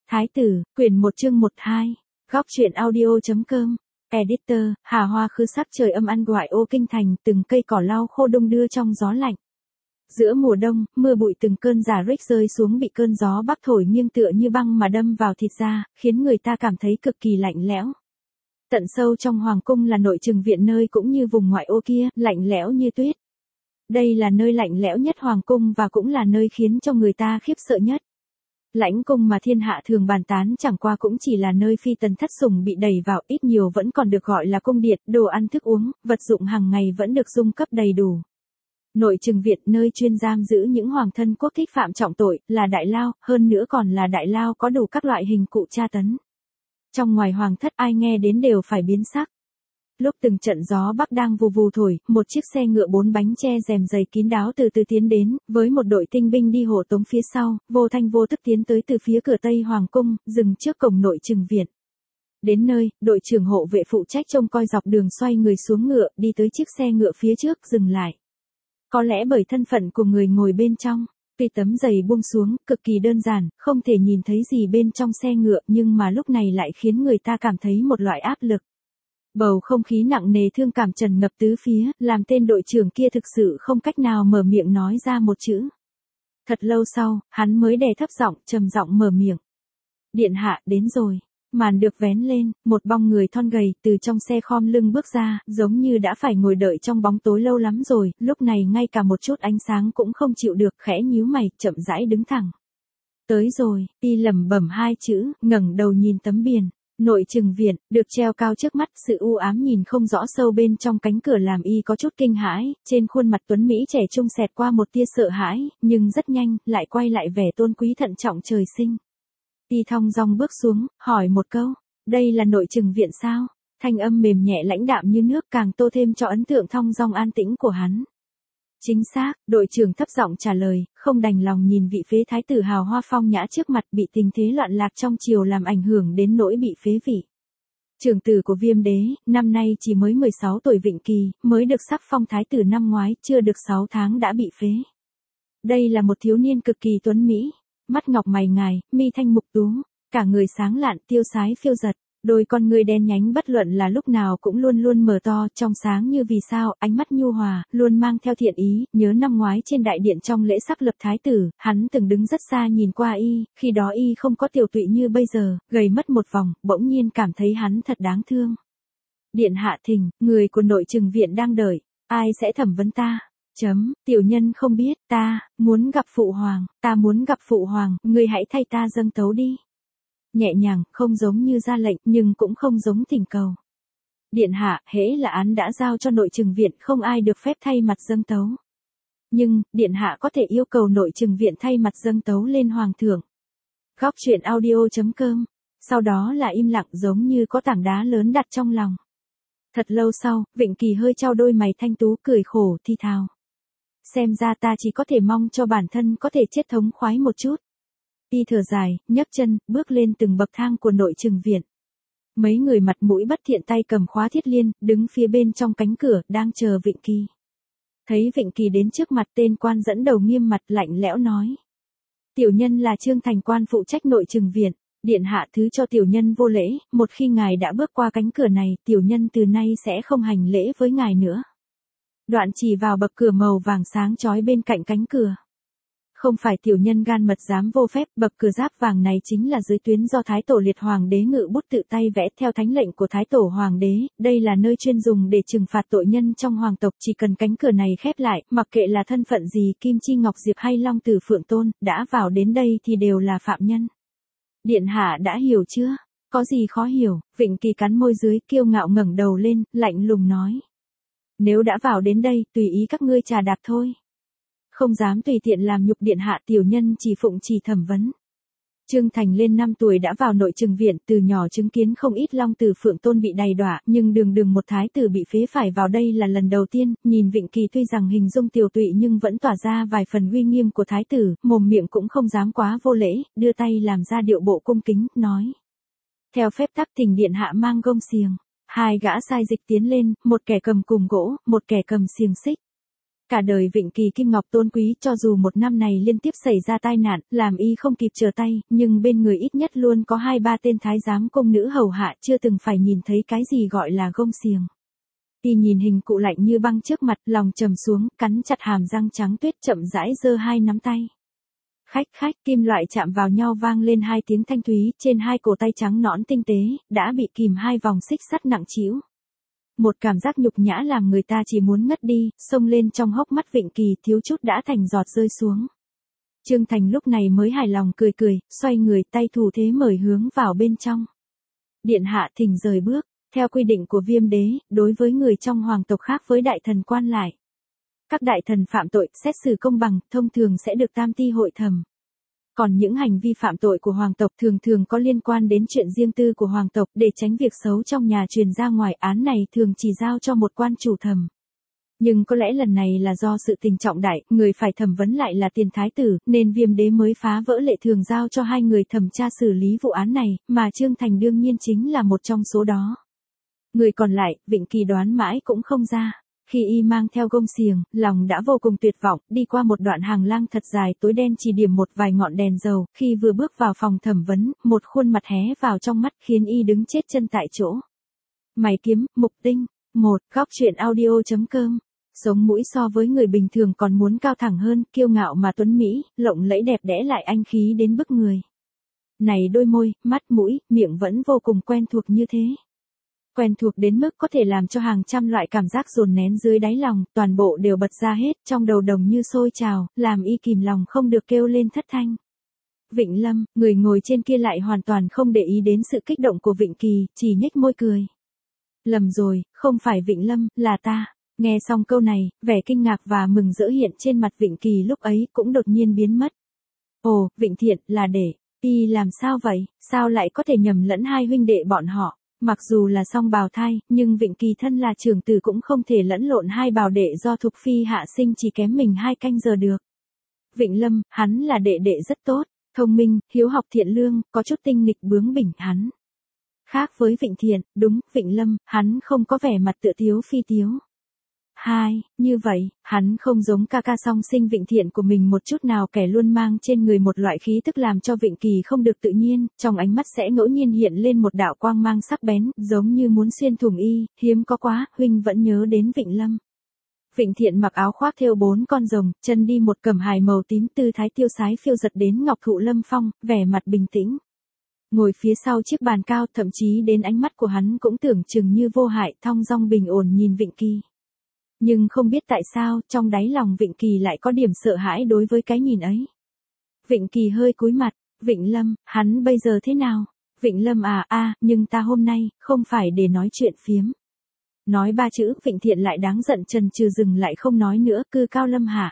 Thái tử, quyển 1 chương 12. Góc truyện audio.com. Editor, Hà Hoa khứ sắc trời âm ăn ngoại ô kinh thành, từng cây cỏ lau khô đung đưa trong gió lạnh. Giữa mùa đông, mưa bụi từng cơn rả rích rơi xuống bị cơn gió bắc thổi nghiêng tựa như băng mà đâm vào thịt da, khiến người ta cảm thấy cực kỳ lạnh lẽo. Tận sâu trong hoàng cung là nội trừng viện nơi cũng như vùng ngoại ô kia, lạnh lẽo như tuyết. Đây là nơi lạnh lẽo nhất hoàng cung và cũng là nơi khiến cho người ta khiếp sợ nhất. Lãnh cung mà thiên hạ thường bàn tán chẳng qua cũng chỉ là nơi phi tần thất sủng bị đẩy vào, ít nhiều vẫn còn được gọi là cung điện, đồ ăn thức uống, vật dụng hàng ngày vẫn được dung cấp đầy đủ. Nội trừng viện, nơi chuyên giam giữ những hoàng thân quốc thích phạm trọng tội, là đại lao, hơn nữa còn là đại lao có đủ các loại hình cụ tra tấn. Trong ngoài hoàng thất ai nghe đến đều phải biến sắc. Lúc từng trận gió bắc đang vù vù thổi, một chiếc xe ngựa 4 bánh che rèm dày kín đáo từ từ tiến đến, với một đội tinh binh đi hộ tống phía sau, vô thanh vô tức tiến tới từ phía cửa Tây Hoàng cung, dừng trước cổng nội trừng viện. Đến nơi, đội trưởng hộ vệ phụ trách trông coi dọc đường xoay người xuống ngựa, đi tới chiếc xe ngựa phía trước, dừng lại. Có lẽ bởi thân phận của người ngồi bên trong, tuy tấm giày buông xuống, cực kỳ đơn giản, không thể nhìn thấy gì bên trong xe ngựa, nhưng mà lúc này lại khiến người ta cảm thấy một loại áp lực. Bầu không khí nặng nề thương cảm tràn ngập tứ phía, làm tên đội trưởng kia thực sự không cách nào mở miệng nói ra một chữ. Thật lâu sau, hắn mới đè thấp giọng, trầm giọng mở miệng. Điện hạ, đến rồi. Màn được vén lên, một bóng người thon gầy từ trong xe khom lưng bước ra, giống như đã phải ngồi đợi trong bóng tối lâu lắm rồi, lúc này ngay cả một chút ánh sáng cũng không chịu được, khẽ nhíu mày, chậm rãi đứng thẳng. Tới rồi, y lẩm bẩm hai chữ, ngẩng đầu nhìn tấm biển. Nội trừng viện, được treo cao trước mắt, sự u ám nhìn không rõ sâu bên trong cánh cửa làm y có chút kinh hãi, trên khuôn mặt tuấn Mỹ trẻ trung xẹt qua một tia sợ hãi, nhưng rất nhanh, lại quay lại vẻ tôn quý thận trọng trời sinh. Y thong dong bước xuống, hỏi một câu, đây là nội trừng viện sao? Thanh âm mềm nhẹ lãnh đạm như nước càng tô thêm cho ấn tượng thong dong an tĩnh của hắn. Chính xác, đội trưởng thấp giọng trả lời, không đành lòng nhìn vị phế thái tử hào hoa phong nhã trước mặt bị tình thế loạn lạc trong triều làm ảnh hưởng đến nỗi bị phế vị. Trưởng tử của Viêm đế, năm nay chỉ mới 16 tuổi Vịnh Kỳ, mới được sắc phong thái tử năm ngoái, chưa được 6 tháng đã bị phế. Đây là một thiếu niên cực kỳ tuấn mỹ, mắt ngọc mày ngài, mi thanh mục tú, cả người sáng lạn tiêu sái phiêu giật. Đôi con người đen nhánh bất luận là lúc nào cũng luôn luôn mở to, trong sáng như vì sao, ánh mắt nhu hòa, luôn mang theo thiện ý. Nhớ năm ngoái trên đại điện trong lễ sắc lập thái tử, hắn từng đứng rất xa nhìn qua y, khi đó y không có tiểu tụy như bây giờ, gầy mất một vòng, bỗng nhiên cảm thấy hắn thật đáng thương. Điện hạ thỉnh, người của nội trừng viện đang đợi, ai sẽ thẩm vấn ta? Tiểu nhân không biết, ta muốn gặp phụ hoàng, ta muốn gặp phụ hoàng, ngươi hãy thay ta dâng tấu đi. Nhẹ nhàng, không giống như ra lệnh, nhưng cũng không giống thỉnh cầu. Điện hạ, hễ là án đã giao cho nội trừng viện, không ai được phép thay mặt dâng tấu. Nhưng, điện hạ có thể yêu cầu nội trừng viện thay mặt dâng tấu lên hoàng thượng. Góc truyện audio.com. Sau đó là im lặng giống như có tảng đá lớn đặt trong lòng. Thật lâu sau, Vịnh Kỳ hơi trao đôi mày thanh tú cười khổ thi thào. Xem ra ta chỉ có thể mong cho bản thân có thể chết thống khoái một chút. Y thở dài, nhấc chân, bước lên từng bậc thang của nội trừng viện. Mấy người mặt mũi bất thiện tay cầm khóa thiết liên, đứng phía bên trong cánh cửa, đang chờ Vịnh Kỳ. Thấy Vịnh Kỳ đến trước mặt, tên quan dẫn đầu nghiêm mặt lạnh lẽo nói. Tiểu nhân là Trương Thành quan phụ trách nội trừng viện, điện hạ thứ cho tiểu nhân vô lễ, một khi ngài đã bước qua cánh cửa này, tiểu nhân từ nay sẽ không hành lễ với ngài nữa. Đoạn chỉ vào bậc cửa màu vàng sáng chói bên cạnh cánh cửa. Không phải tiểu nhân gan mật dám vô phép, bậc cửa giáp vàng này chính là dưới tuyến do Thái Tổ Liệt Hoàng đế ngự bút tự tay vẽ theo thánh lệnh của Thái Tổ Hoàng đế, đây là nơi chuyên dùng để trừng phạt tội nhân trong hoàng tộc, chỉ cần cánh cửa này khép lại, mặc kệ là thân phận gì, Kim Chi Ngọc Diệp hay Long Tử Phượng Tôn, đã vào đến đây thì đều là phạm nhân. Điện hạ đã hiểu chưa? Có gì khó hiểu? Vịnh Kỳ cắn môi dưới, kiêu ngạo ngẩng đầu lên, lạnh lùng nói. Nếu đã vào đến đây, tùy ý các ngươi trà đạp thôi. Không dám tùy tiện làm nhục điện hạ, tiểu nhân chỉ phụng trì thẩm vấn. Trương Thành lên 5 tuổi đã vào nội trừng viện, từ nhỏ chứng kiến không ít Long Tử Phượng Tôn bị đày đọa, nhưng đường một thái tử bị phế phải vào đây là lần đầu tiên. Nhìn Vịnh Kỳ tuy rằng hình dung tiều tụy nhưng vẫn tỏa ra vài phần uy nghiêm của thái tử, mồm miệng cũng không dám quá vô lễ, đưa tay làm ra điệu bộ cung kính, nói. Theo phép tắc thỉnh điện hạ mang gông xiềng. Hai gã sai dịch tiến lên, một kẻ cầm cùm gỗ, một kẻ cầm xiềng xích. Cả đời Vịnh Kỳ kim ngọc tôn quý, cho dù một năm này liên tiếp xảy ra tai nạn, làm y không kịp trở tay, nhưng bên người ít nhất luôn có 2-3 tên thái giám cung nữ hầu hạ, chưa từng phải nhìn thấy cái gì gọi là gông xiềng. Y nhìn hình cụ lạnh như băng trước mặt, lòng trầm xuống, cắn chặt hàm răng trắng tuyết, chậm rãi giơ hai nắm tay. Khách khách, kim loại chạm vào nhau vang lên 2 tiếng thanh thúy, trên 2 cổ tay trắng nõn tinh tế, đã bị kìm 2 vòng xích sắt nặng trĩu. Một cảm giác nhục nhã làm người ta chỉ muốn ngất đi, xông lên trong hốc mắt Vịnh Kỳ, thiếu chút đã thành giọt rơi xuống. Trương Thành lúc này mới hài lòng cười cười, xoay người, tay thủ thế mời hướng vào bên trong. Điện hạ thỉnh rời bước. Theo quy định của Viêm đế, đối với người trong hoàng tộc khác với đại thần quan lại, các đại thần phạm tội, xét xử công bằng, thông thường sẽ được tam ti hội thẩm. Còn những hành vi phạm tội của hoàng tộc thường thường có liên quan đến chuyện riêng tư của hoàng tộc, để tránh việc xấu trong nhà truyền ra ngoài, án này thường chỉ giao cho một quan chủ thẩm. Nhưng có lẽ lần này là do sự tình trọng đại, người phải thẩm vấn lại là tiền thái tử, nên Viêm đế mới phá vỡ lệ thường giao cho 2 người thẩm tra xử lý vụ án này, mà Trương Thành đương nhiên chính là một trong số đó. Người còn lại, Vịnh Kỳ đoán mãi cũng không ra. Khi y mang theo gông xiềng, lòng đã vô cùng tuyệt vọng, đi qua một đoạn hàng lang thật dài tối đen chỉ điểm một vài ngọn đèn dầu, khi vừa bước vào phòng thẩm vấn, một khuôn mặt hé vào trong mắt khiến y đứng chết chân tại chỗ. Mày kiếm, mục tinh, góc truyện audio.com. Sống mũi so với người bình thường còn muốn cao thẳng hơn, kiêu ngạo mà tuấn mỹ, lộng lẫy đẹp đẽ lại anh khí đến bức người. Này đôi môi, mắt mũi, miệng vẫn vô cùng quen thuộc như thế. Quen thuộc đến mức có thể làm cho hàng trăm loại cảm giác dồn nén dưới đáy lòng, toàn bộ đều bật ra hết, trong đầu đồng như sôi trào, làm y kìm lòng không được kêu lên thất thanh. Vịnh Lâm, người ngồi trên kia lại hoàn toàn không để ý đến sự kích động của Vịnh Kỳ, chỉ nhếch môi cười. Lầm rồi, không phải Vịnh Lâm, là ta. Nghe xong câu này, vẻ kinh ngạc và mừng rỡ hiện trên mặt Vịnh Kỳ lúc ấy cũng đột nhiên biến mất. Ồ, Vịnh Thiện, là để, y làm sao vậy, sao lại có thể nhầm lẫn 2 huynh đệ bọn họ? Mặc dù là song bào thai, nhưng Vịnh Kỳ thân là trưởng tử cũng không thể lẫn lộn 2 bào đệ do Thục Phi hạ sinh chỉ kém mình 2 canh giờ được. Vịnh Lâm, hắn là đệ đệ rất tốt, thông minh, hiếu học thiện lương, có chút tinh nghịch bướng bỉnh hắn. Khác với Vịnh Thiện, đúng, Vịnh Lâm, hắn không có vẻ mặt tựa tiếu phi tiếu. Như vậy, hắn không giống ca ca song sinh Vịnh Thiện của mình một chút nào, kẻ luôn mang trên người một loại khí tức làm cho Vịnh Kỳ không được tự nhiên, trong ánh mắt sẽ ngẫu nhiên hiện lên một đạo quang mang sắc bén, giống như muốn xuyên thủng y, hiếm có quá, huynh vẫn nhớ đến Vịnh Lâm. Vịnh Thiện mặc áo khoác thêu 4 con rồng, chân đi một cẩm hài màu tím, tư thái tiêu sái phiêu giật đến ngọc thụ lâm phong, vẻ mặt bình tĩnh. Ngồi phía sau chiếc bàn cao, thậm chí đến ánh mắt của hắn cũng tưởng chừng như vô hại, thong dong bình ổn nhìn Vịnh Kỳ. Nhưng không biết tại sao, trong đáy lòng Vịnh Kỳ lại có điểm sợ hãi đối với cái nhìn ấy. Vịnh Kỳ hơi cúi mặt, Vịnh Lâm, hắn bây giờ thế nào? Vịnh Lâm nhưng ta hôm nay, không phải để nói chuyện phiếm. Nói 3 chữ, Vịnh Thiện lại đáng giận, chần chừ dừng lại không nói nữa, cư cao lâm hạ.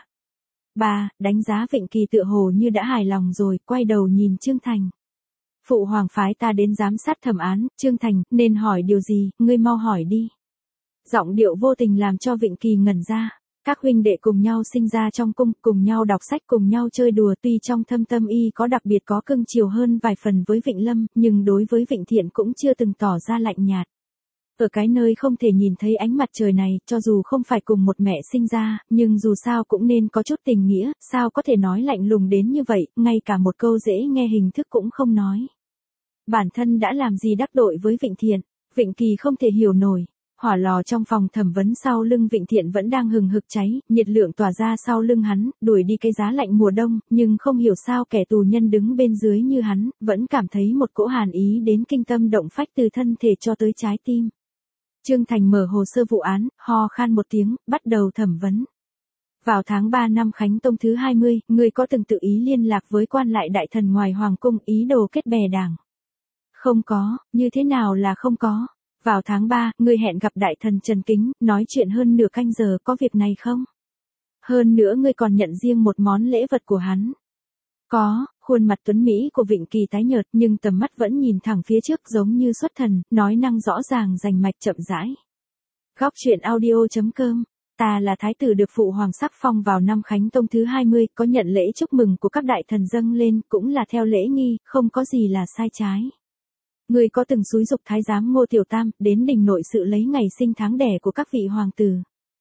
Đánh giá Vịnh Kỳ tựa hồ như đã hài lòng rồi, quay đầu nhìn Trương Thành. Phụ hoàng phái ta đến giám sát thẩm án, Trương Thành, nên hỏi điều gì, ngươi mau hỏi đi. Giọng điệu vô tình làm cho Vịnh Kỳ ngẩn ra. Các huynh đệ cùng nhau sinh ra trong cung, cùng nhau đọc sách, cùng nhau chơi đùa, tuy trong thâm tâm y có đặc biệt có cưng chiều hơn vài phần với Vịnh Lâm, nhưng đối với Vịnh Thiện cũng chưa từng tỏ ra lạnh nhạt. Ở cái nơi không thể nhìn thấy ánh mặt trời này, cho dù không phải cùng một mẹ sinh ra, nhưng dù sao cũng nên có chút tình nghĩa, sao có thể nói lạnh lùng đến như vậy, ngay cả một câu dễ nghe hình thức cũng không nói. Bản thân đã làm gì đắc tội với Vịnh Thiện, Vịnh Kỳ không thể hiểu nổi. Hỏa lò trong phòng thẩm vấn sau lưng Vịnh Thiện vẫn đang hừng hực cháy, nhiệt lượng tỏa ra sau lưng hắn, đuổi đi cái giá lạnh mùa đông, nhưng không hiểu sao kẻ tù nhân đứng bên dưới như hắn, vẫn cảm thấy một cỗ hàn ý đến kinh tâm động phách từ thân thể cho tới trái tim. Trương Thành mở hồ sơ vụ án, ho khan một tiếng, bắt đầu thẩm vấn. Vào tháng 3 năm Khánh Tông thứ 20, người có từng tự ý liên lạc với quan lại đại thần ngoài hoàng cung, ý đồ kết bè đảng? Không có, như thế nào là không có? Vào tháng 3, ngươi hẹn gặp đại thần Trần Kính, nói chuyện hơn nửa canh giờ, có việc này không? Hơn nữa ngươi còn nhận riêng một món lễ vật của hắn. Có, khuôn mặt tuấn Mỹ của Vịnh Kỳ tái nhợt nhưng tầm mắt vẫn nhìn thẳng phía trước giống như xuất thần, nói năng rõ ràng rành mạch chậm rãi. Góc truyện audio.com. Ta là thái tử được phụ hoàng sắc phong vào năm Khánh Tông thứ 20, có nhận lễ chúc mừng của các đại thần dâng lên, cũng là theo lễ nghi, không có gì là sai trái. Người có từng xúi giục thái giám Ngô Tiểu Tam đến đình nội sự lấy ngày sinh tháng đẻ của các vị hoàng tử?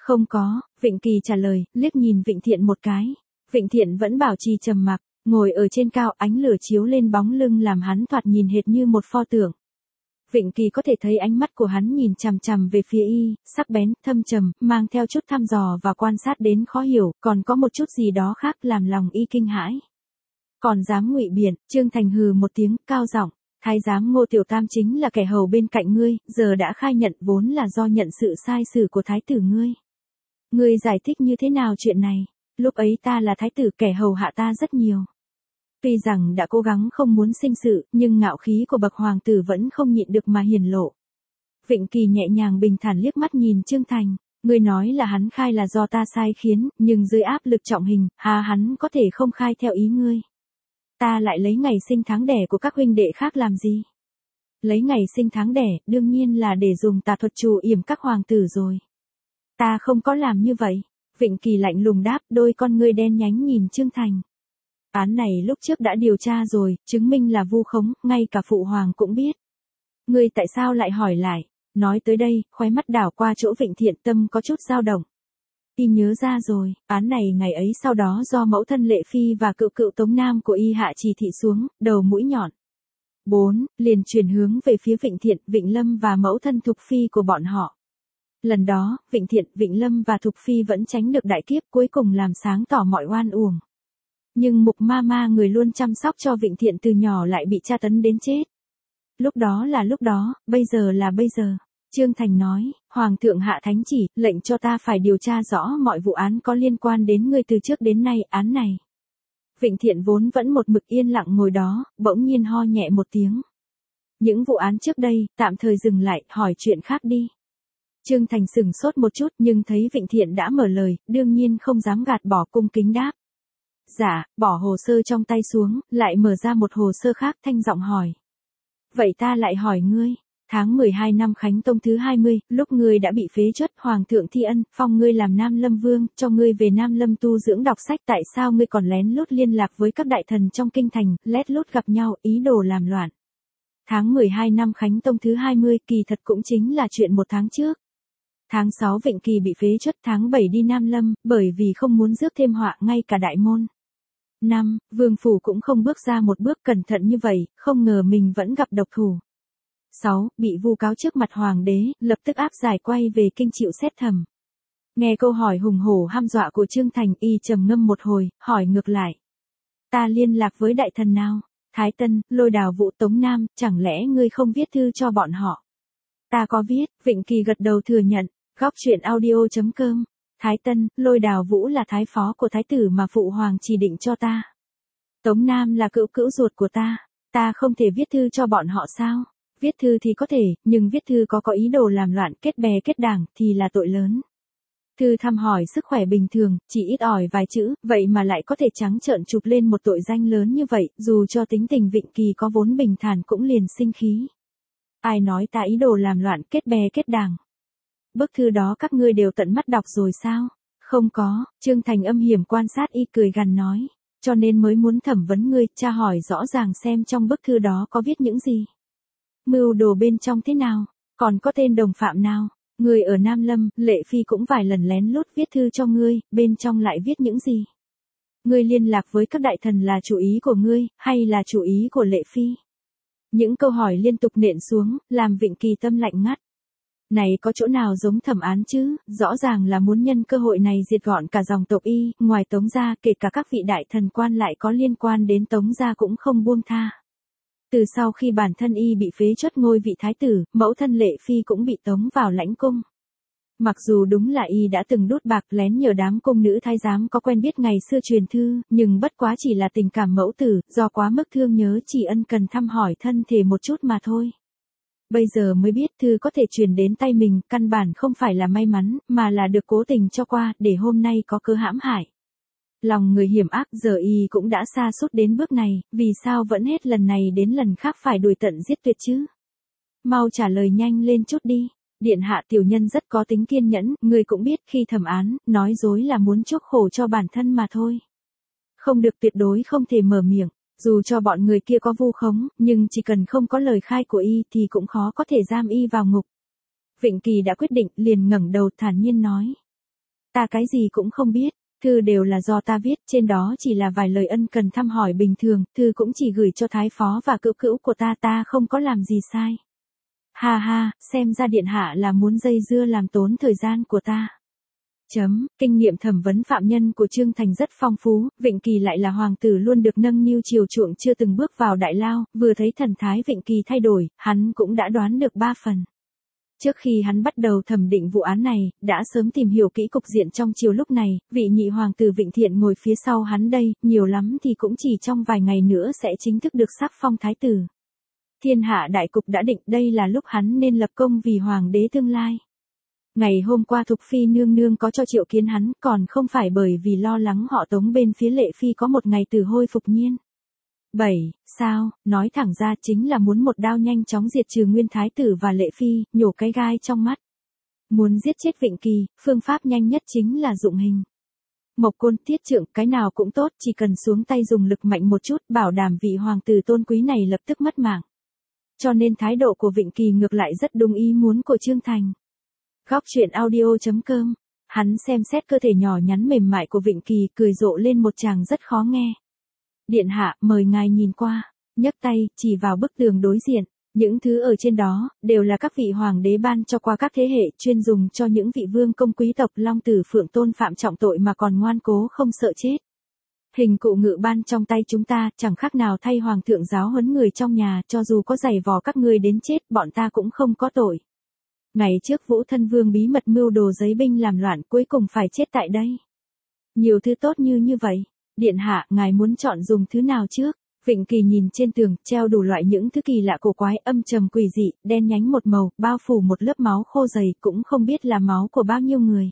Không có, Vịnh Kỳ trả lời, liếc nhìn Vịnh Thiện một cái. Vịnh Thiện vẫn bảo trì trầm mặc, ngồi ở trên cao, ánh lửa chiếu lên bóng lưng làm hắn thoạt nhìn hệt như một pho tượng. Vịnh Kỳ có thể thấy ánh mắt của hắn nhìn chằm chằm về phía y, sắc bén, thâm trầm, mang theo chút thăm dò và quan sát đến khó hiểu, còn có một chút gì đó khác làm lòng y kinh hãi. Còn dám ngụy biện, Trương Thành hừ một tiếng, cao giọng, thái giám Ngô Tiểu Tam chính là kẻ hầu bên cạnh ngươi, giờ đã khai nhận vốn là do nhận sự sai sử của thái tử ngươi. Ngươi giải thích như thế nào chuyện này? Lúc ấy ta là thái tử, kẻ hầu hạ ta rất nhiều. Tuy rằng đã cố gắng không muốn sinh sự, nhưng ngạo khí của bậc hoàng tử vẫn không nhịn được mà hiển lộ. Vịnh Kỳ nhẹ nhàng bình thản liếc mắt nhìn Trương Thành, ngươi nói là hắn khai là do ta sai khiến, nhưng dưới áp lực trọng hình, hắn có thể không khai theo ý ngươi. Ta lại lấy ngày sinh tháng đẻ của các huynh đệ khác làm gì? Lấy ngày sinh tháng đẻ, đương nhiên là để dùng tà thuật trù yểm các hoàng tử rồi. Ta không có làm như vậy. Vịnh Kỳ lạnh lùng đáp, đôi con ngươi đen nhánh nhìn Trương Thành. Án này lúc trước đã điều tra rồi, chứng minh là vu khống, ngay cả phụ hoàng cũng biết. Ngươi tại sao lại hỏi lại? Nói tới đây, khóe mắt đảo qua chỗ Vịnh Thiện, tâm có chút dao động. Y nhớ ra rồi, án này ngày ấy sau đó do mẫu thân Lệ Phi và cựu cựu Tống Nam của y hạ chỉ thị xuống, đầu mũi nhọn. 4. Liền chuyển hướng về phía Vịnh Thiện, Vịnh Lâm và mẫu thân Thục Phi của bọn họ. Lần đó, Vịnh Thiện, Vịnh Lâm và Thục Phi vẫn tránh được đại kiếp, cuối cùng làm sáng tỏ mọi oan uổng. Nhưng Mục Ma người luôn chăm sóc cho Vịnh Thiện từ nhỏ lại bị tra tấn đến chết. Lúc đó là lúc đó, bây giờ là bây giờ. Trương Thành nói, Hoàng thượng hạ thánh chỉ, lệnh cho ta phải điều tra rõ mọi vụ án có liên quan đến ngươi từ trước đến nay, án này. Vịnh Thiện vốn vẫn một mực yên lặng ngồi đó, bỗng nhiên ho nhẹ một tiếng. Những vụ án trước đây, tạm thời dừng lại, hỏi chuyện khác đi. Trương Thành sững sốt một chút nhưng thấy Vịnh Thiện đã mở lời, đương nhiên không dám gạt bỏ, cung kính đáp. Dạ, bỏ hồ sơ trong tay xuống, lại mở ra một hồ sơ khác, thanh giọng hỏi. Vậy ta lại hỏi ngươi, tháng 12 năm Khánh Tông thứ 20, lúc ngươi đã bị phế truất, Hoàng thượng thi ân, phong ngươi làm Nam Lâm Vương, cho ngươi về Nam Lâm tu dưỡng đọc sách, tại sao ngươi còn lén lút liên lạc với các đại thần trong kinh thành, lét lút gặp nhau, ý đồ làm loạn. Tháng 12 năm Khánh Tông thứ 20, kỳ thật cũng chính là chuyện một tháng trước. Tháng 6 Vịnh Kỳ bị phế truất, tháng 7 đi Nam Lâm, bởi vì không muốn rước thêm họa ngay cả đại môn. 5. Vương phủ cũng không bước ra một bước, cẩn thận như vậy, không ngờ mình vẫn gặp độc thủ. 6. Bị vu cáo trước mặt hoàng đế, lập tức áp giải quay về kinh chịu xét thẩm. Nghe câu hỏi hùng hổ hăm dọa của Trương Thành, y trầm ngâm một hồi, hỏi ngược lại. Ta liên lạc với đại thần nào? Thái Tân, Lôi Đào, Vũ, Tống Nam, chẳng lẽ ngươi không viết thư cho bọn họ? Ta có viết, Vịnh Kỳ gật đầu thừa nhận. Góc truyện audio.com. Thái Tân, Lôi Đào, Vũ là thái phó của thái tử mà phụ hoàng chỉ định cho ta. Tống Nam là cữu cữu ruột của ta. Ta không thể viết thư cho bọn họ sao? Viết thư thì có thể, nhưng viết thư có ý đồ làm loạn, kết bè kết đảng thì là tội lớn. Thư thăm hỏi sức khỏe bình thường, chỉ ít ỏi vài chữ, vậy mà lại có thể trắng trợn chụp lên một tội danh lớn như vậy, dù cho tính tình Vịnh Kỳ có vốn bình thản cũng liền sinh khí. Ai nói ta ý đồ làm loạn, kết bè kết đảng? Bức thư đó các ngươi đều tận mắt đọc rồi sao? Không có, Trương Thành âm hiểm quan sát y, cười gằn nói. Cho nên mới muốn thẩm vấn ngươi, tra hỏi rõ ràng xem trong bức thư đó có viết những gì. Mưu đồ bên trong thế nào? Còn có tên đồng phạm nào? Ngươi ở Nam Lâm, Lệ Phi cũng vài lần lén lút viết thư cho ngươi, bên trong lại viết những gì? Ngươi liên lạc với các đại thần là chủ ý của ngươi, hay là chủ ý của Lệ Phi? Những câu hỏi liên tục nện xuống, làm Vịnh Kỳ tâm lạnh ngắt. Này có chỗ nào giống thẩm án chứ, rõ ràng là muốn nhân cơ hội này diệt gọn cả dòng tộc y, ngoài Tống gia, kể cả các vị đại thần quan lại có liên quan đến Tống gia cũng không buông tha. Từ sau khi bản thân y bị phế truất ngôi vị thái tử, mẫu thân Lệ Phi cũng bị tống vào lãnh cung. Mặc dù đúng là y đã từng đút bạc lén nhờ đám cung nữ thái giám có quen biết ngày xưa truyền thư, nhưng bất quá chỉ là tình cảm mẫu tử, do quá mức thương nhớ chỉ ân cần thăm hỏi thân thể một chút mà thôi. Bây giờ mới biết thư có thể truyền đến tay mình, căn bản không phải là may mắn, mà là được cố tình cho qua, để hôm nay có cơ hãm hại. Lòng người hiểm ác, giờ y cũng đã sa sút đến bước này, vì sao vẫn hết lần này đến lần khác phải đuổi tận giết tuyệt chứ? Mau trả lời nhanh lên chút đi. Điện hạ tiểu nhân rất có tính kiên nhẫn, người cũng biết khi thẩm án, nói dối là muốn chuốc khổ cho bản thân mà thôi. Không được, tuyệt đối không thể mở miệng. Dù cho bọn người kia có vu khống, nhưng chỉ cần không có lời khai của y thì cũng khó có thể giam y vào ngục. Vịnh Kỳ đã quyết định, liền ngẩng đầu thản nhiên nói. Ta cái gì cũng không biết, thư đều là do ta viết, trên đó chỉ là vài lời ân cần thăm hỏi bình thường, thư cũng chỉ gửi cho thái phó và cữu cữu của ta không có làm gì sai. Ha ha, xem ra điện hạ là muốn dây dưa làm tốn thời gian của ta. Kinh nghiệm thẩm vấn phạm nhân của Trương Thành rất phong phú, Vịnh Kỳ lại là hoàng tử luôn được nâng niu chiều chuộng chưa từng bước vào đại lao, vừa thấy thần thái Vịnh Kỳ thay đổi, hắn cũng đã đoán được 3 phần. Trước khi hắn bắt đầu thẩm định vụ án này, đã sớm tìm hiểu kỹ cục diện trong triều lúc này, vị nhị hoàng tử Vịnh Thiện ngồi phía sau hắn đây, nhiều lắm thì cũng chỉ trong vài ngày nữa sẽ chính thức được sắc phong thái tử. Thiên hạ đại cục đã định, đây là lúc hắn nên lập công vì hoàng đế tương lai. Ngày hôm qua Thục Phi nương nương có cho triệu kiến hắn, còn không phải bởi vì lo lắng họ Tống bên phía Lệ Phi có một ngày tử hôi phục nhiên. 7. Sao, nói thẳng ra chính là muốn một đao nhanh chóng diệt trừ Nguyên Thái tử và Lệ Phi, nhổ cái gai trong mắt. Muốn giết chết Vịnh Kỳ, phương pháp nhanh nhất chính là dụng hình. Mộc Côn, Tiết Trượng, cái nào cũng tốt, chỉ cần xuống tay dùng lực mạnh một chút, bảo đảm vị hoàng tử tôn quý này lập tức mất mạng. Cho nên thái độ của Vịnh Kỳ ngược lại rất đúng ý muốn của Trương Thành. Góc truyện audio.com. Hắn xem xét cơ thể nhỏ nhắn mềm mại của Vịnh Kỳ, cười rộ lên một tràng rất khó nghe. Điện hạ, mời ngài nhìn qua. Nhấc tay, chỉ vào bức tường đối diện. Những thứ ở trên đó, đều là các vị hoàng đế ban cho qua các thế hệ, chuyên dùng cho những vị vương công quý tộc Long Tử Phượng Tôn phạm trọng tội mà còn ngoan cố không sợ chết. Hình cụ ngự ban trong tay chúng ta, chẳng khác nào thay hoàng thượng giáo huấn người trong nhà, cho dù có giày vò các ngươi đến chết, bọn ta cũng không có tội. Ngày trước Vũ Thân Vương bí mật mưu đồ giấy binh làm loạn, cuối cùng phải chết tại đây. Nhiều thứ tốt như vậy, điện hạ, ngài muốn chọn dùng thứ nào trước? Vịnh Kỳ nhìn trên tường, treo đủ loại những thứ kỳ lạ cổ quái, âm trầm quỷ dị, đen nhánh một màu, bao phủ một lớp máu khô dày, cũng không biết là máu của bao nhiêu người.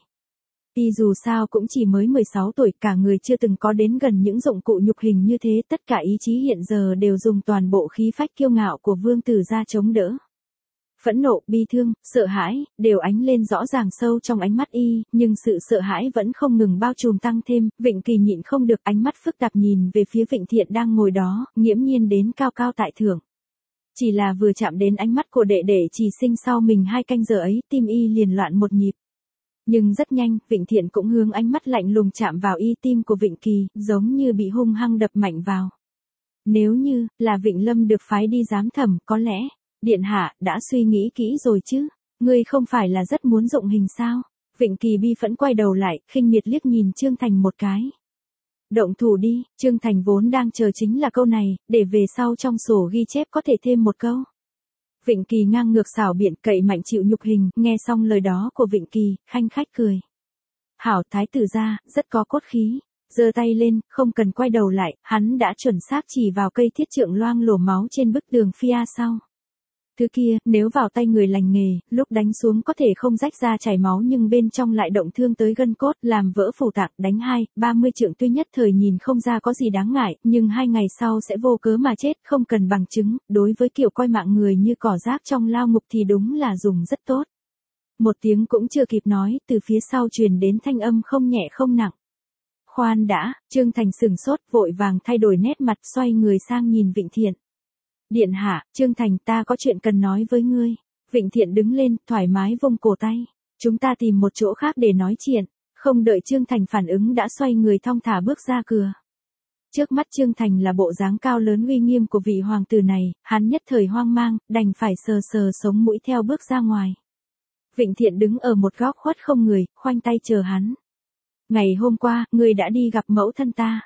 Y dù sao cũng chỉ mới 16 tuổi, cả người chưa từng có đến gần những dụng cụ nhục hình như thế, tất cả ý chí hiện giờ đều dùng toàn bộ khí phách kiêu ngạo của vương tử ra chống đỡ. Phẫn nộ, bi thương, sợ hãi, đều ánh lên rõ ràng sâu trong ánh mắt y, nhưng sự sợ hãi vẫn không ngừng bao trùm tăng thêm, Vịnh Kỳ nhịn không được, ánh mắt phức tạp nhìn về phía Vịnh Thiện đang ngồi đó, nghiễm nhiên đến cao cao tại thượng. Chỉ là vừa chạm đến ánh mắt của đệ đệ chỉ sinh sau mình 2 canh giờ ấy, tim y liền loạn một nhịp. Nhưng rất nhanh, Vịnh Thiện cũng hướng ánh mắt lạnh lùng chạm vào y, tim của Vịnh Kỳ, giống như bị hung hăng đập mạnh vào. Nếu như là Vịnh Lâm được phái đi giám thẩm, có lẽ, điện hạ, đã suy nghĩ kỹ rồi chứ, ngươi không phải là rất muốn dụng hình sao? Vịnh Kỳ bi phẫn quay đầu lại, khinh miệt liếc nhìn Trương Thành một cái. Động thủ đi, Trương Thành vốn đang chờ chính là câu này, để về sau trong sổ ghi chép có thể thêm một câu. Vịnh Kỳ ngang ngược xảo biện, cậy mạnh chịu nhục hình, nghe xong lời đó của Vịnh Kỳ, khanh khách cười. Hảo, thái tử gia, rất có cốt khí. Giơ tay lên, không cần quay đầu lại, hắn đã chuẩn xác chỉ vào cây thiết trượng loang lổ máu trên bức tường phía sau. Thứ kia, nếu vào tay người lành nghề, lúc đánh xuống có thể không rách ra chảy máu nhưng bên trong lại động thương tới gân cốt, làm vỡ phủ tạng, đánh 20-30 trượng tuy nhất thời nhìn không ra có gì đáng ngại, nhưng 2 ngày sau sẽ vô cớ mà chết, không cần bằng chứng, đối với kiểu coi mạng người như cỏ rác trong lao ngục thì đúng là dùng rất tốt. Một tiếng cũng chưa kịp nói, từ phía sau truyền đến thanh âm không nhẹ không nặng. Khoan đã, Trương Thành sừng sốt, vội vàng thay đổi nét mặt, xoay người sang nhìn Vịnh Thiện. Điện hạ, Trương Thành, ta có chuyện cần nói với ngươi. Vịnh Thiện đứng lên, thoải mái vung cổ tay. Chúng ta tìm một chỗ khác để nói chuyện. Không đợi Trương Thành phản ứng đã xoay người thong thả bước ra cửa. Trước mắt Trương Thành là bộ dáng cao lớn uy nghiêm của vị hoàng tử này, hắn nhất thời hoang mang, đành phải sờ sờ sống mũi theo bước ra ngoài. Vịnh Thiện đứng ở một góc khuất không người, khoanh tay chờ hắn. Ngày hôm qua, ngươi đã đi gặp mẫu thân ta.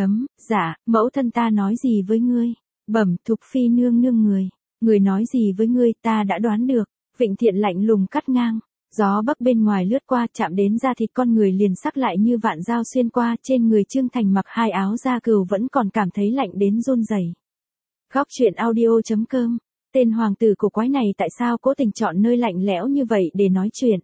Dạ, mẫu thân ta nói gì với ngươi? Bẩm, Thục Phi nương nương người nói gì với ngươi, ta đã đoán được. Vịnh Thiện lạnh lùng cắt ngang. Gió bắc bên ngoài lướt qua, chạm đến da thịt con người liền sắc lại như vạn dao xuyên qua, trên người Trương Thành mặc 2 áo da cừu vẫn còn cảm thấy lạnh đến run rẩy. Góc truyện audio.com. Tên hoàng tử cổ quái này tại sao cố tình chọn nơi lạnh lẽo như vậy để nói chuyện?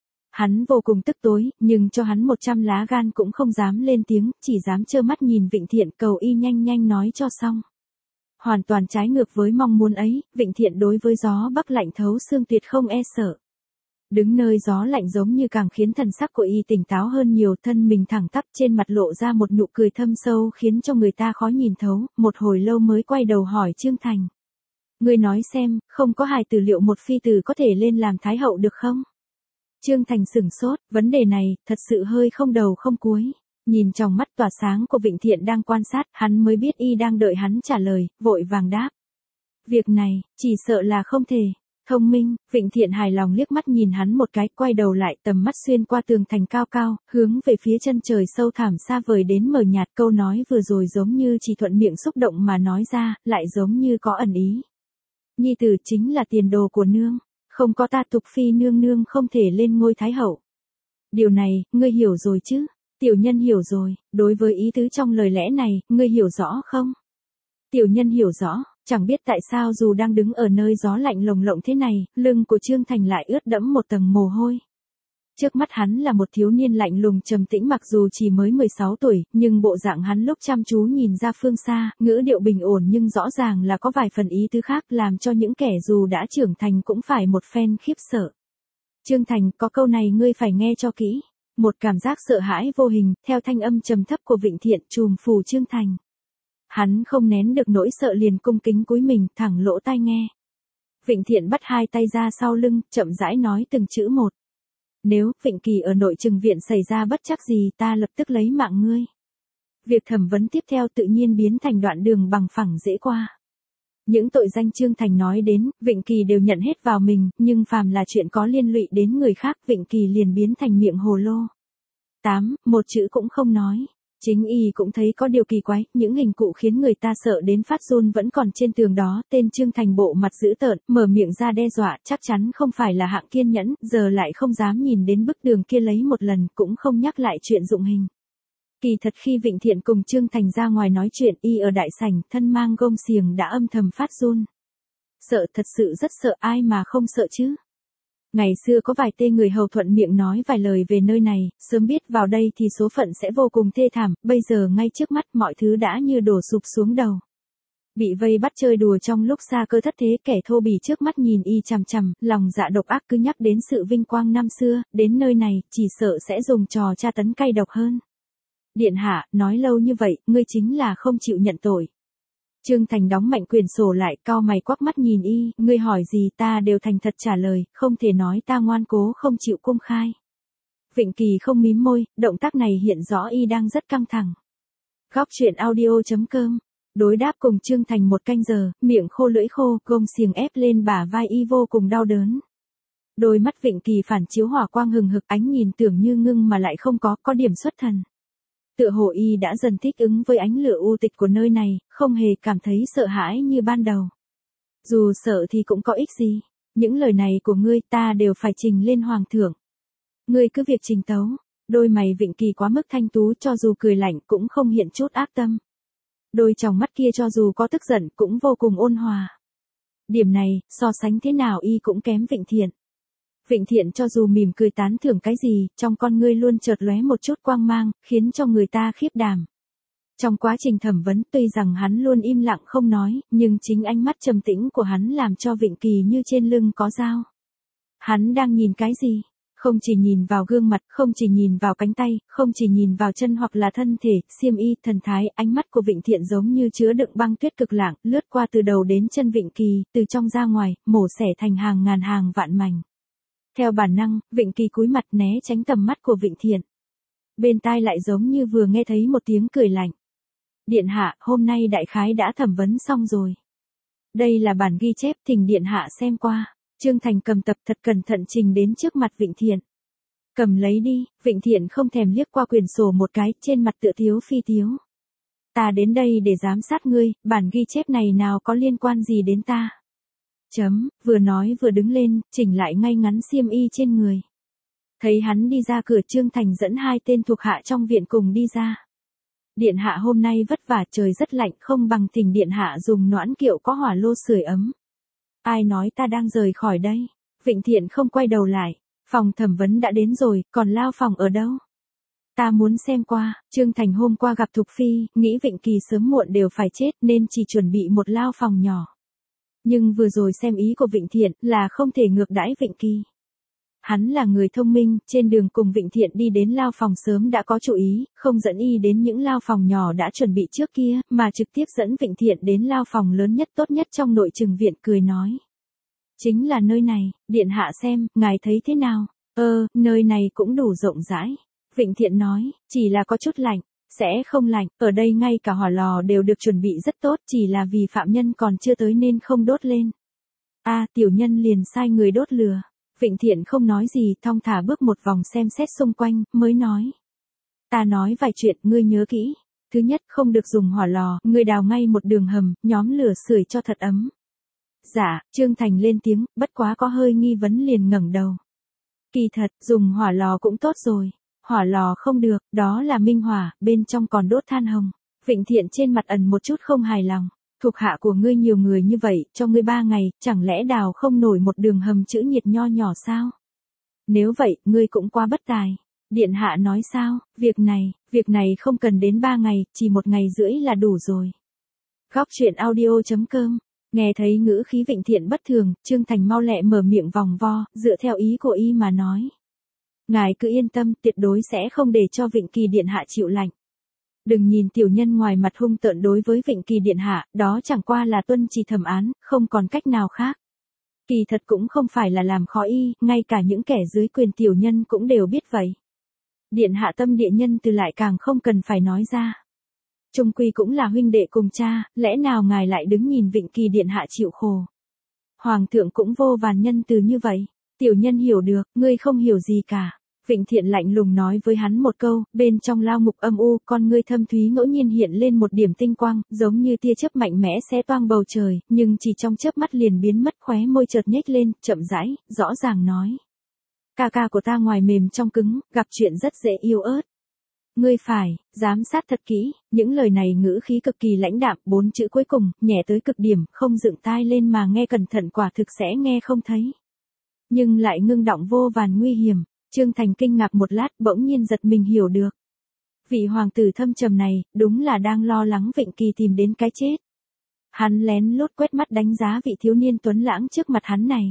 Hắn vô cùng tức tối, nhưng cho hắn 100 lá gan cũng không dám lên tiếng, chỉ dám trơ mắt nhìn Vịnh Thiện cầu y nhanh nhanh nói cho xong. Hoàn toàn trái ngược với mong muốn ấy, Vịnh Thiện đối với gió bắc lạnh thấu xương tuyệt không e sợ. Đứng nơi gió lạnh giống như càng khiến thần sắc của y tỉnh táo hơn nhiều, thân mình thẳng tắp, trên mặt lộ ra một nụ cười thâm sâu khiến cho người ta khó nhìn thấu, một hồi lâu mới quay đầu hỏi Trương Thành. Ngươi nói xem, không có hài tử liệu một phi tử có thể lên làm thái hậu được không? Trương Thành sửng sốt, vấn đề này, thật sự hơi không đầu không cuối. Nhìn trong mắt tỏa sáng của Vịnh Thiện đang quan sát, hắn mới biết y đang đợi hắn trả lời, vội vàng đáp. Việc này, chỉ sợ là không thể. Thông minh, Vịnh Thiện hài lòng liếc mắt nhìn hắn một cái, quay đầu lại, tầm mắt xuyên qua tường thành cao cao, hướng về phía chân trời sâu thẳm xa vời đến mờ nhạt. Câu nói vừa rồi giống như chỉ thuận miệng xúc động mà nói ra, lại giống như có ẩn ý. Nhi tử chính là tiền đồ của nương, không có ta Tục Phi nương nương không thể lên ngôi thái hậu. Điều này, ngươi hiểu rồi chứ? Tiểu nhân hiểu rồi, đối với ý tứ trong lời lẽ này, ngươi hiểu rõ không? Tiểu nhân hiểu rõ, chẳng biết tại sao dù đang đứng ở nơi gió lạnh lồng lộng thế này, lưng của Trương Thành lại ướt đẫm một tầng mồ hôi. Trước mắt hắn là một thiếu niên lạnh lùng trầm tĩnh, mặc dù chỉ mới 16 tuổi, nhưng bộ dạng hắn lúc chăm chú nhìn ra phương xa, ngữ điệu bình ổn nhưng rõ ràng là có vài phần ý tứ khác, làm cho những kẻ dù đã trưởng thành cũng phải một phen khiếp sợ. Trương Thành, có câu này ngươi phải nghe cho kỹ. Một cảm giác sợ hãi vô hình, theo thanh âm trầm thấp của Vịnh Thiện trùm phù Trương Thành. Hắn không nén được nỗi sợ liền cung kính cúi mình, thẳng lỗ tai nghe. Vịnh Thiện bắt hai tay ra sau lưng, chậm rãi nói từng chữ một. Nếu Vịnh Kỳ ở nội trừng viện xảy ra bất trắc gì, ta lập tức lấy mạng ngươi. Việc thẩm vấn tiếp theo tự nhiên biến thành đoạn đường bằng phẳng dễ qua. Những tội danh Trương Thành nói đến, Vịnh Kỳ đều nhận hết vào mình, nhưng phàm là chuyện có liên lụy đến người khác, Vịnh Kỳ liền biến thành miệng hồ lô. 8. Một chữ cũng không nói. Chính y cũng thấy có điều kỳ quái, những hình cụ khiến người ta sợ đến phát run vẫn còn trên tường đó. Tên Trương Thành bộ mặt dữ tợn, mở miệng ra đe dọa, chắc chắn không phải là hạng kiên nhẫn, giờ lại không dám nhìn đến bức tường kia lấy một lần, cũng không nhắc lại chuyện dụng hình. Kỳ thật khi Vịnh Thiện cùng Trương Thành ra ngoài nói chuyện, y ở đại sảnh, thân mang gông xiềng đã âm thầm phát run. Sợ, thật sự rất sợ, ai mà không sợ chứ. Ngày xưa có vài tên người hầu thuận miệng nói vài lời về nơi này, sớm biết vào đây thì số phận sẽ vô cùng thê thảm, bây giờ ngay trước mắt mọi thứ đã như đổ sụp xuống đầu. Bị vây bắt chơi đùa trong lúc xa cơ thất thế, kẻ thô bỉ trước mắt nhìn y chằm chằm, lòng dạ độc ác cứ nhắc đến sự vinh quang năm xưa, đến nơi này, chỉ sợ sẽ dùng trò tra tấn cay độc hơn. Điện hạ, nói lâu như vậy, ngươi chính là không chịu nhận tội. Trương Thành đóng mạnh quyển sổ lại, cau mày quắc mắt nhìn y, ngươi hỏi gì ta đều thành thật trả lời, không thể nói ta ngoan cố không chịu công khai. Vịnh Kỳ không mím môi, động tác này hiện rõ y đang rất căng thẳng. Góc truyện audio.com. Đối đáp cùng Trương Thành một canh giờ, miệng khô lưỡi khô, gông xiềng ép lên bả vai y vô cùng đau đớn. Đôi mắt Vịnh Kỳ phản chiếu hỏa quang hừng hực, ánh nhìn tưởng như ngưng mà lại không có điểm xuất thần. Tựa hồ y đã dần thích ứng với ánh lửa u tịch của nơi này, không hề cảm thấy sợ hãi như ban đầu. Dù sợ thì cũng có ích gì, những lời này của ngươi ta đều phải trình lên hoàng thượng. Ngươi cứ việc trình tấu. Đôi mày Vịnh Kỳ quá mức thanh tú, cho dù cười lạnh cũng không hiện chút ác tâm. Đôi tròng mắt kia cho dù có tức giận cũng vô cùng ôn hòa. Điểm này, so sánh thế nào y cũng kém Vịnh Thiện. Vịnh Thiện cho dù mỉm cười tán thưởng cái gì, trong con ngươi luôn chợt lóe một chút quang mang, khiến cho người ta khiếp đảm. Trong quá trình thẩm vấn, tuy rằng hắn luôn im lặng không nói, nhưng chính ánh mắt trầm tĩnh của hắn làm cho Vịnh Kỳ như trên lưng có dao. Hắn đang nhìn cái gì? Không chỉ nhìn vào gương mặt, không chỉ nhìn vào cánh tay, không chỉ nhìn vào chân hoặc là thân thể, xiêm y, thần thái, ánh mắt của Vịnh Thiện giống như chứa đựng băng tuyết cực lạng, lướt qua từ đầu đến chân Vịnh Kỳ, từ trong ra ngoài, mổ xẻ thành hàng ngàn hàng vạn mảnh. Theo bản năng, Vịnh Kỳ cúi mặt né tránh tầm mắt của Vịnh Thiện. Bên tai lại giống như vừa nghe thấy một tiếng cười lạnh. Điện hạ, hôm nay đại khái đã thẩm vấn xong rồi. Đây là bản ghi chép, thỉnh điện hạ xem qua. Trương Thành cầm tập thật cẩn thận trình đến trước mặt Vịnh Thiện. Cầm lấy đi. Vịnh Thiện không thèm liếc qua quyển sổ một cái, trên mặt tựa thiếu phi thiếu. Ta đến đây để giám sát ngươi, bản ghi chép này nào có liên quan gì đến ta. Vừa nói vừa đứng lên, chỉnh lại ngay ngắn xiêm y trên người. Thấy hắn đi ra cửa, Trương Thành dẫn hai tên thuộc hạ trong viện cùng đi ra. Điện hạ hôm nay vất vả, trời rất lạnh, không bằng thỉnh điện hạ dùng noãn kiệu có hỏa lô sưởi ấm. Ai nói ta đang rời khỏi đây? Vịnh Thiện không quay đầu lại. Phòng thẩm vấn đã đến rồi, còn lao phòng ở đâu? Ta muốn xem qua. Trương Thành hôm qua gặp Thục Phi, nghĩ Vịnh Kỳ sớm muộn đều phải chết nên chỉ chuẩn bị một lao phòng nhỏ. Nhưng vừa rồi xem ý của Vịnh Thiện là không thể ngược đãi Vịnh Kỳ. Hắn là người thông minh, trên đường cùng Vịnh Thiện đi đến lao phòng sớm đã có chủ ý, không dẫn y đến những lao phòng nhỏ đã chuẩn bị trước kia, mà trực tiếp dẫn Vịnh Thiện đến lao phòng lớn nhất tốt nhất trong nội trừng viện, cười nói. Chính là nơi này, điện hạ xem, ngài thấy thế nào? Nơi này cũng đủ rộng rãi. Vịnh Thiện nói, chỉ là có chút lạnh, sẽ không lạnh, ở đây ngay cả hỏa lò đều được chuẩn bị rất tốt, chỉ là vì phạm nhân còn chưa tới nên không đốt lên. Tiểu nhân liền sai người đốt lửa. Vịnh Thiện không nói gì, thong thả bước một vòng xem xét xung quanh, mới nói. Ta nói vài chuyện, ngươi nhớ kỹ. Thứ nhất, không được dùng hỏa lò, ngươi đào ngay một đường hầm, nhóm lửa sưởi cho thật ấm. Dạ, Trương Thành lên tiếng, bất quá có hơi nghi vấn liền ngẩng đầu. Kỳ thật, dùng hỏa lò cũng tốt rồi. Hỏa lò không được, đó là minh hỏa, bên trong còn đốt than hồng. Vịnh Thiện trên mặt ẩn một chút không hài lòng. Thuộc hạ của ngươi nhiều người như vậy, cho ngươi 3 ngày, chẳng lẽ đào không nổi một đường hầm chữ nhiệt nho nhỏ sao? Nếu vậy, ngươi cũng quá bất tài. Điện hạ nói sao, việc này không cần đến 3 ngày, chỉ 1 ngày rưỡi là đủ rồi. Góc truyện audio.com. Nghe thấy ngữ khí Vịnh Thiện bất thường, Trương Thành mau lẹ mở miệng vòng vo, dựa theo ý của y mà nói. Ngài cứ yên tâm, tuyệt đối sẽ không để cho Vịnh Kỳ điện hạ chịu lạnh. Đừng nhìn tiểu nhân ngoài mặt hung tợn đối với Vịnh Kỳ điện hạ, đó chẳng qua là tuân trì thẩm án, không còn cách nào khác. Kỳ thật cũng không phải là làm khó y, ngay cả những kẻ dưới quyền tiểu nhân cũng đều biết vậy. Điện hạ tâm địa nhân từ lại càng không cần phải nói ra. Chung quy cũng là huynh đệ cùng cha, lẽ nào ngài lại đứng nhìn Vịnh Kỳ điện hạ chịu khổ. Hoàng thượng cũng vô vàn nhân từ như vậy. Tiểu nhân hiểu được, ngươi không hiểu gì cả. Vịnh Thiện lạnh lùng nói với hắn một câu, bên trong lao ngục âm u, con ngươi thâm thúy ngẫu nhiên hiện lên một điểm tinh quang, giống như tia chớp mạnh mẽ xé toang bầu trời, nhưng chỉ trong chớp mắt liền biến mất, khóe môi chợt nhếch lên, chậm rãi, rõ ràng nói. Ca ca của ta ngoài mềm trong cứng, gặp chuyện rất dễ yêu ớt. Ngươi phải, giám sát thật kỹ, những lời này ngữ khí cực kỳ lãnh đạm, 4 chữ cuối cùng, nhẹ tới cực điểm, không dựng tai lên mà nghe cẩn thận quả thực sẽ nghe không thấy. Nhưng lại ngưng đọng vô vàn nguy hiểm. Trương Thành kinh ngạc một lát, bỗng nhiên giật mình hiểu được. Vị hoàng tử thâm trầm này, đúng là đang lo lắng Vịnh Kỳ tìm đến cái chết. Hắn lén lút quét mắt đánh giá vị thiếu niên tuấn lãng trước mặt hắn này.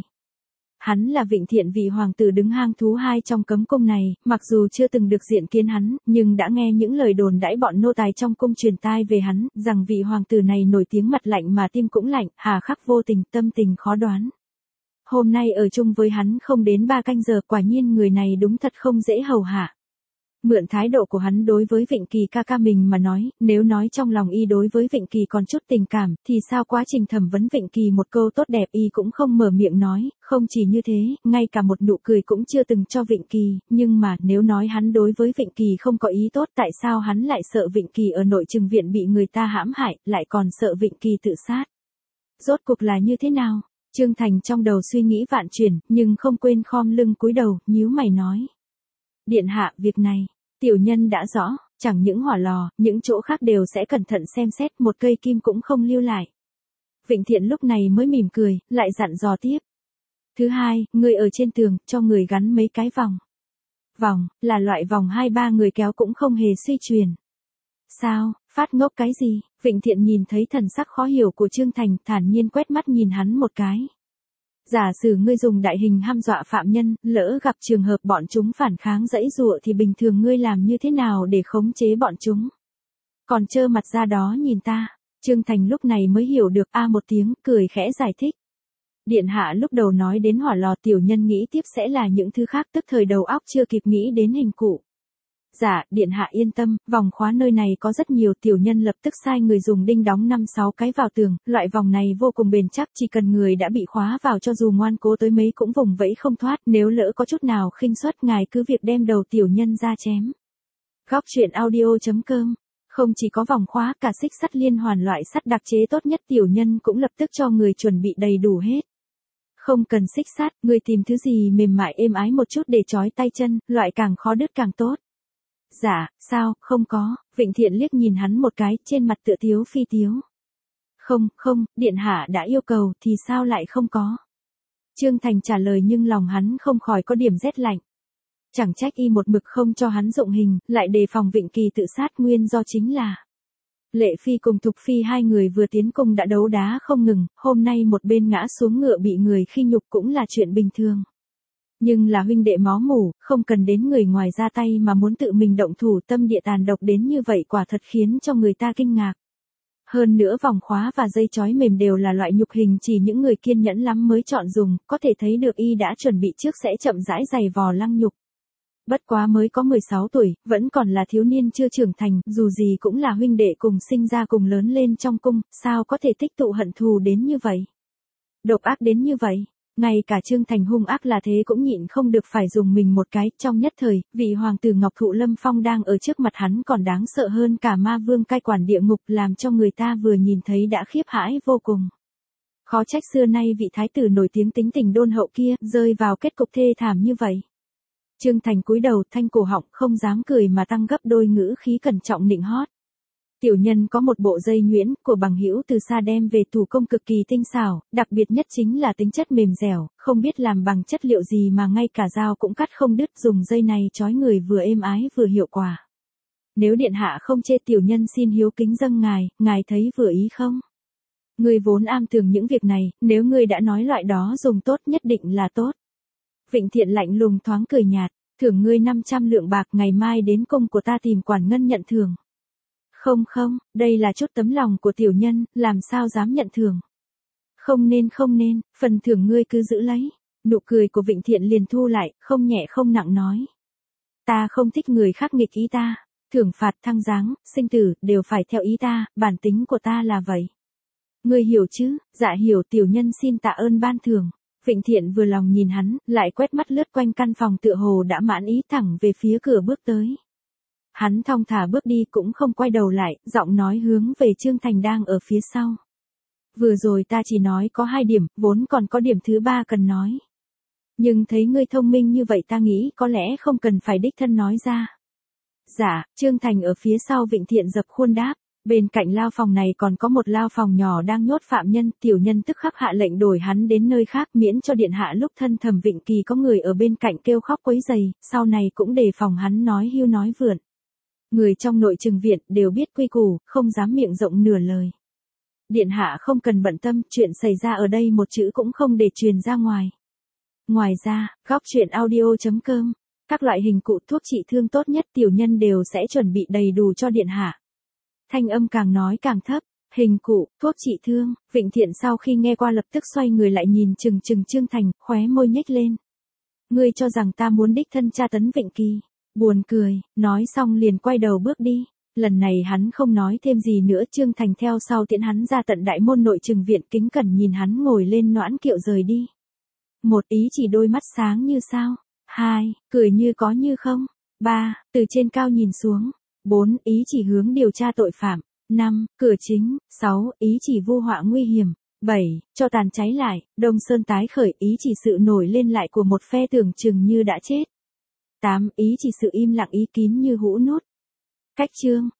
Hắn là Vịnh Thiện, vị hoàng tử đứng hang thú 2 trong cấm cung này, mặc dù chưa từng được diện kiến hắn, nhưng đã nghe những lời đồn đãi bọn nô tài trong cung truyền tai về hắn, rằng vị hoàng tử này nổi tiếng mặt lạnh mà tim cũng lạnh, hà khắc vô tình, tâm tình khó đoán. Hôm nay ở chung với hắn không đến 3 canh giờ, quả nhiên người này đúng thật không dễ hầu hạ. Mượn thái độ của hắn đối với Vịnh Kỳ ca ca mình mà nói, nếu nói trong lòng y đối với Vịnh Kỳ còn chút tình cảm, thì sao quá trình thẩm vấn Vịnh Kỳ một câu tốt đẹp y cũng không mở miệng nói, không chỉ như thế, ngay cả một nụ cười cũng chưa từng cho Vịnh Kỳ, nhưng mà nếu nói hắn đối với Vịnh Kỳ không có ý tốt, tại sao hắn lại sợ Vịnh Kỳ ở nội trừng viện bị người ta hãm hại, lại còn sợ Vịnh Kỳ tự sát? Rốt cuộc là như thế nào? Trương Thành trong đầu suy nghĩ vạn chuyển, nhưng không quên khom lưng cúi đầu, nhíu mày nói. Điện hạ, việc này, tiểu nhân đã rõ, chẳng những hỏa lò, những chỗ khác đều sẽ cẩn thận xem xét, một cây kim cũng không lưu lại. Vịnh Thiện lúc này mới mỉm cười, lại dặn dò tiếp. Thứ hai, người ở trên tường, cho người gắn mấy cái vòng. Vòng, là loại vòng 2-3 người kéo cũng không hề suy truyền. Sao, phát ngốc cái gì? Vịnh Thiện nhìn thấy thần sắc khó hiểu của Trương Thành, thản nhiên quét mắt nhìn hắn một cái. Giả sử ngươi dùng đại hình hăm dọa phạm nhân, lỡ gặp trường hợp bọn chúng phản kháng giãy giụa thì bình thường ngươi làm như thế nào để khống chế bọn chúng? Còn trơ mặt ra đó nhìn ta. Trương Thành lúc này mới hiểu được một tiếng, cười khẽ giải thích. Điện hạ lúc đầu nói đến hỏa lò, tiểu nhân nghĩ tiếp sẽ là những thứ khác, tức thời đầu óc chưa kịp nghĩ đến hình cụ. Dạ, điện hạ yên tâm, vòng khóa nơi này có rất nhiều, tiểu nhân lập tức sai người dùng đinh đóng 5-6 cái vào tường, loại vòng này vô cùng bền chắc, chỉ cần người đã bị khóa vào cho dù ngoan cố tới mấy cũng vùng vẫy không thoát, nếu lỡ có chút nào khinh suất ngài cứ việc đem đầu tiểu nhân ra chém. Góc truyện audio.com. Không chỉ có vòng khóa, cả xích sắt liên hoàn loại sắt đặc chế tốt nhất tiểu nhân cũng lập tức cho người chuẩn bị đầy đủ hết. Không cần xích sắt, người tìm thứ gì mềm mại êm ái một chút để trói tay chân, loại càng khó đứt càng tốt. Dạ, sao, không có, Vịnh Thiện liếc nhìn hắn một cái, trên mặt tựa thiếu phi thiếu. Không, điện hạ đã yêu cầu thì sao lại không có. Trương Thành trả lời nhưng lòng hắn không khỏi có điểm rét lạnh. Chẳng trách y một mực không cho hắn dụng hình, lại đề phòng Vịnh Kỳ tự sát, nguyên do chính là Lệ Phi cùng Thục Phi hai người vừa tiến cung đã đấu đá không ngừng, hôm nay một bên ngã xuống ngựa bị người khi nhục cũng là chuyện bình thường. Nhưng là huynh đệ máu mủ, không cần đến người ngoài ra tay mà muốn tự mình động thủ, tâm địa tàn độc đến như vậy quả thật khiến cho người ta kinh ngạc. Hơn nữa vòng khóa và dây chói mềm đều là loại nhục hình chỉ những người kiên nhẫn lắm mới chọn dùng, có thể thấy được y đã chuẩn bị trước sẽ chậm rãi giày vò lăng nhục. Bất quá mới có 16 tuổi, vẫn còn là thiếu niên chưa trưởng thành, dù gì cũng là huynh đệ cùng sinh ra cùng lớn lên trong cung, sao có thể tích tụ hận thù đến như vậy. Độc ác đến như vậy. Ngay cả Trương Thành hung ác là thế cũng nhịn không được phải dùng mình một cái, trong nhất thời, vị hoàng tử Ngọc Thụ Lâm Phong đang ở trước mặt hắn còn đáng sợ hơn cả ma vương cai quản địa ngục, làm cho người ta vừa nhìn thấy đã khiếp hãi vô cùng. Khó trách xưa nay vị thái tử nổi tiếng tính tình đôn hậu kia, rơi vào kết cục thê thảm như vậy. Trương Thành cúi đầu thanh cổ họng không dám cười mà tăng gấp đôi ngữ khí cẩn trọng nịnh hót. Tiểu nhân có một bộ dây nhuyễn của bằng hữu từ xa đem về thủ công cực kỳ tinh xảo, đặc biệt nhất chính là tính chất mềm dẻo, không biết làm bằng chất liệu gì mà ngay cả dao cũng cắt không đứt, dùng dây này trói người vừa êm ái vừa hiệu quả. Nếu điện hạ không chê tiểu nhân xin hiếu kính dâng ngài thấy vừa ý không? Ngươi vốn am tường những việc này, nếu ngươi đã nói loại đó dùng tốt nhất định là tốt. Vịnh Thiện lạnh lùng thoáng cười nhạt, thưởng ngươi 500 lượng bạc, ngày mai đến cung của ta tìm quản ngân nhận thưởng. Không, đây là chút tấm lòng của tiểu nhân, làm sao dám nhận thưởng. Không nên, phần thưởng ngươi cứ giữ lấy. Nụ cười của Vịnh Thiện liền thu lại, không nhẹ không nặng nói. Ta không thích người khác nghịch ý ta, thưởng phạt thăng giáng, sinh tử, đều phải theo ý ta, bản tính của ta là vậy. Ngươi hiểu chứ? Dạ hiểu, tiểu nhân xin tạ ơn ban thưởng. Vịnh Thiện vừa lòng nhìn hắn, lại quét mắt lướt quanh căn phòng tựa hồ đã mãn ý, thẳng về phía cửa bước tới. Hắn thong thả bước đi cũng không quay đầu lại, giọng nói hướng về Trương Thành đang ở phía sau. Vừa rồi ta chỉ nói có 2 điểm, vốn còn có điểm thứ 3 cần nói. Nhưng thấy ngươi thông minh như vậy ta nghĩ có lẽ không cần phải đích thân nói ra. Dạ, Trương Thành ở phía sau Vịnh Thiện dập khuôn đáp. Bên cạnh lao phòng này còn có một lao phòng nhỏ đang nhốt phạm nhân, tiểu nhân tức khắc hạ lệnh đổi hắn đến nơi khác miễn cho điện hạ lúc thân Thẩm Vịnh Kỳ có người ở bên cạnh kêu khóc quấy rầy, sau này cũng đề phòng hắn nói hưu nói vượn. Người trong nội trừng viện đều biết quy củ, không dám miệng rộng nửa lời. Điện hạ không cần bận tâm, chuyện xảy ra ở đây một chữ cũng không để truyền ra ngoài. Ngoài ra, góc truyện audio.com, các loại hình cụ thuốc trị thương tốt nhất tiểu nhân đều sẽ chuẩn bị đầy đủ cho điện hạ. Thanh âm càng nói càng thấp, hình cụ, thuốc trị thương, Vịnh Thiện sau khi nghe qua lập tức xoay người lại nhìn chừng Trương Thành, khóe môi nhếch lên. Ngươi cho rằng ta muốn đích thân tra tấn Vịnh Kỳ. Buồn cười, nói xong liền quay đầu bước đi. Lần này hắn không nói thêm gì nữa, Trương Thành theo sau tiễn hắn ra tận đại môn nội trừng viện, kính cẩn nhìn hắn ngồi lên noãn kiệu rời đi. 1. Ý chỉ đôi mắt sáng như sao. 2. Cười như có như không. 3. Từ trên cao nhìn xuống. 4. Ý chỉ hướng điều tra tội phạm. 5. Cửa chính. 6. Ý chỉ vu họa nguy hiểm. 7. Cho tàn cháy lại, Đông Sơn tái khởi, ý chỉ sự nổi lên lại của một phe tưởng chừng như đã chết. 8. Ý chỉ sự im lặng, ý kín như hũ nút. Cách chương.